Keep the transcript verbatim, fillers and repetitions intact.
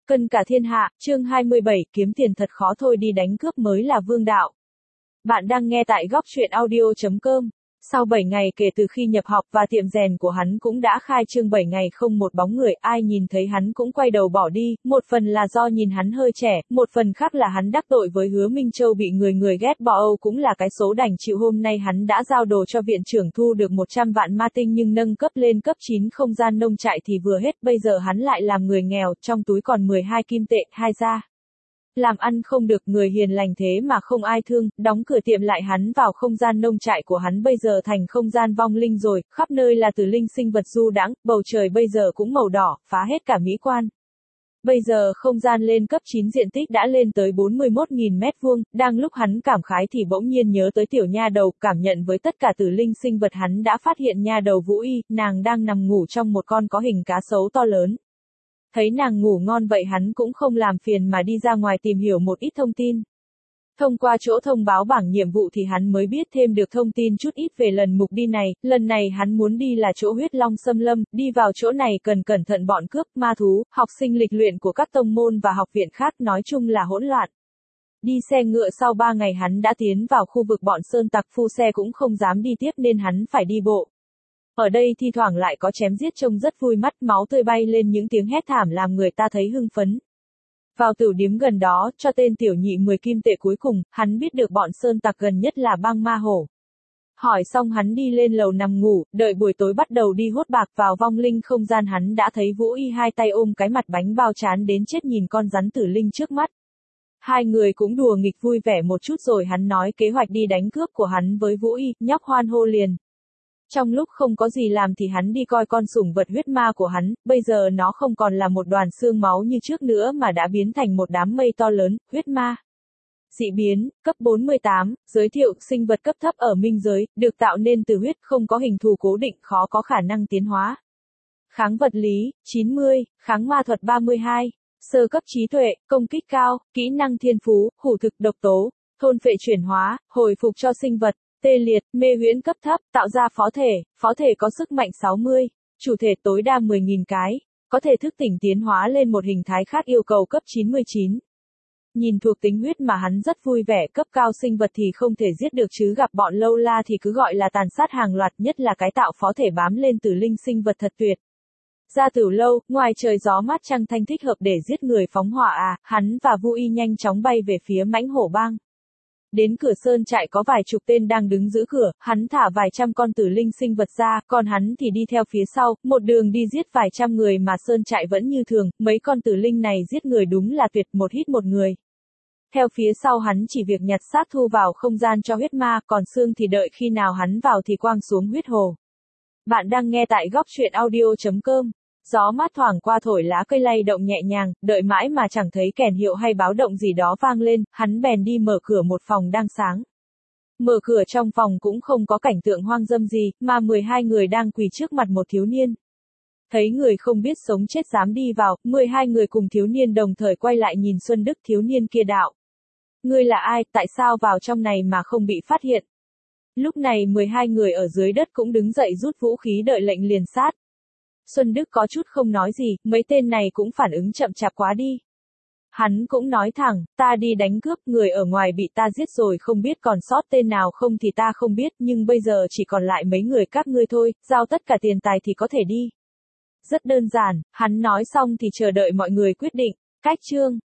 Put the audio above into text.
Cân cả thiên hạ, chương hai mươi bảy, kiếm tiền thật khó thôi đi đánh cướp mới là vương đạo. Bạn đang nghe tại góc truyện audio chấm com. Sau bảy ngày kể từ khi nhập học và tiệm rèn của hắn cũng đã khai trương bảy ngày không một bóng người, ai nhìn thấy hắn cũng quay đầu bỏ đi, một phần là do nhìn hắn hơi trẻ, một phần khác là hắn đắc tội với Hứa Minh Châu bị người người ghét bỏ, Âu cũng là cái số đành chịu. Hôm nay hắn đã giao đồ cho viện trưởng thu được một trăm vạn ma tinh nhưng nâng cấp lên cấp chín không gian nông trại thì vừa hết, bây giờ hắn lại làm người nghèo, trong túi còn mười hai kim tệ, hai ra. Làm ăn không được, người hiền lành thế mà không ai thương, đóng cửa tiệm lại hắn vào không gian nông trại của hắn bây giờ thành không gian vong linh rồi, khắp nơi là tử linh sinh vật du đãng, bầu trời bây giờ cũng màu đỏ, phá hết cả mỹ quan. Bây giờ không gian lên cấp chín diện tích đã lên tới bốn mươi mốt nghìn mét vuông, đang lúc hắn cảm khái thì bỗng nhiên nhớ tới tiểu nha đầu, cảm nhận với tất cả tử linh sinh vật hắn đã phát hiện nha đầu Vũ Y, nàng đang nằm ngủ trong một con có hình cá sấu to lớn. Thấy nàng ngủ ngon vậy hắn cũng không làm phiền mà đi ra ngoài tìm hiểu một ít thông tin. Thông qua chỗ thông báo bảng nhiệm vụ thì hắn mới biết thêm được thông tin chút ít về lần mục đi này, lần này hắn muốn đi là chỗ huyết long xâm lâm, đi vào chỗ này cần cẩn thận bọn cướp, ma thú, học sinh lịch luyện của các tông môn và học viện khác, nói chung là hỗn loạn. Đi xe ngựa sau ba ngày hắn đã tiến vào khu vực bọn sơn tặc, phu xe cũng không dám đi tiếp nên hắn phải đi bộ. Ở đây thi thoảng lại có chém giết trông rất vui mắt, máu tươi bay lên, những tiếng hét thảm làm người ta thấy hưng phấn. Vào tửu điếm gần đó, cho tên tiểu nhị mười kim tệ cuối cùng, hắn biết được bọn sơn tặc gần nhất là bang ma hổ. Hỏi xong hắn đi lên lầu nằm ngủ, đợi buổi tối bắt đầu đi hốt bạc. Vào vong linh không gian hắn đã thấy Vũ Y hai tay ôm cái mặt bánh bao chán đến chết nhìn con rắn tử linh trước mắt. Hai người cũng đùa nghịch vui vẻ một chút rồi hắn nói kế hoạch đi đánh cướp của hắn với Vũ Y, nhóc hoan hô liền. Trong lúc không có gì làm thì hắn đi coi con sủng vật huyết ma của hắn, bây giờ nó không còn là một đoàn xương máu như trước nữa mà đã biến thành một đám mây to lớn, huyết ma. Dị biến, cấp bốn mươi tám, giới thiệu, sinh vật cấp thấp ở minh giới, được tạo nên từ huyết, không có hình thù cố định, khó có khả năng tiến hóa. Kháng vật lý, chín mươi, kháng ma thuật ba mươi hai, sơ cấp trí tuệ, công kích cao, kỹ năng thiên phú, hủ thực độc tố, thôn phệ chuyển hóa, hồi phục cho sinh vật. Tê liệt, mê huyễn cấp thấp, tạo ra phó thể, phó thể có sức mạnh sáu mươi, chủ thể tối đa mười nghìn cái, có thể thức tỉnh tiến hóa lên một hình thái khác, yêu cầu cấp chín mươi chín. Nhìn thuộc tính huyết mà hắn rất vui vẻ, cấp cao sinh vật thì không thể giết được chứ gặp bọn lâu la thì cứ gọi là tàn sát hàng loạt, nhất là cái tạo phó thể bám lên tử linh sinh vật thật tuyệt. Ra Tửu lâu, ngoài trời gió mát trăng thanh thích hợp để giết người phóng hỏa à, hắn và Vu Y nhanh chóng bay về phía mãnh hổ bang. Đến cửa sơn trại có vài chục tên đang đứng giữ cửa, hắn thả vài trăm con tử linh sinh vật ra, còn hắn thì đi theo phía sau, một đường đi giết vài trăm người mà sơn trại vẫn như thường, mấy con tử linh này giết người đúng là tuyệt, một hít một người. Theo phía sau hắn chỉ việc nhặt xác thu vào không gian cho huyết ma, còn xương thì đợi khi nào hắn vào thì quang xuống huyết hồ. Bạn đang nghe tại góc truyện audio chấm com. Gió mát thoảng qua thổi lá cây lay động nhẹ nhàng, đợi mãi mà chẳng thấy kèn hiệu hay báo động gì đó vang lên, hắn bèn đi mở cửa một phòng đang sáng. Mở cửa trong phòng cũng không có cảnh tượng hoang dâm gì, mà mười hai người đang quỳ trước mặt một thiếu niên. Thấy người không biết sống chết dám đi vào, mười hai người cùng thiếu niên đồng thời quay lại nhìn Xuân Đức. Thiếu niên kia đạo: ngươi là ai, tại sao vào trong này mà không bị phát hiện? Lúc này mười hai người ở dưới đất cũng đứng dậy rút vũ khí đợi lệnh liền sát. Xuân Đức có chút không nói gì, mấy tên này cũng phản ứng chậm chạp quá đi. Hắn cũng nói thẳng, ta đi đánh cướp, người ở ngoài bị ta giết rồi, không biết còn sót tên nào không thì ta không biết, nhưng bây giờ chỉ còn lại mấy người các ngươi thôi, giao tất cả tiền tài thì có thể đi. Rất đơn giản, hắn nói xong thì chờ đợi mọi người quyết định. Cách chương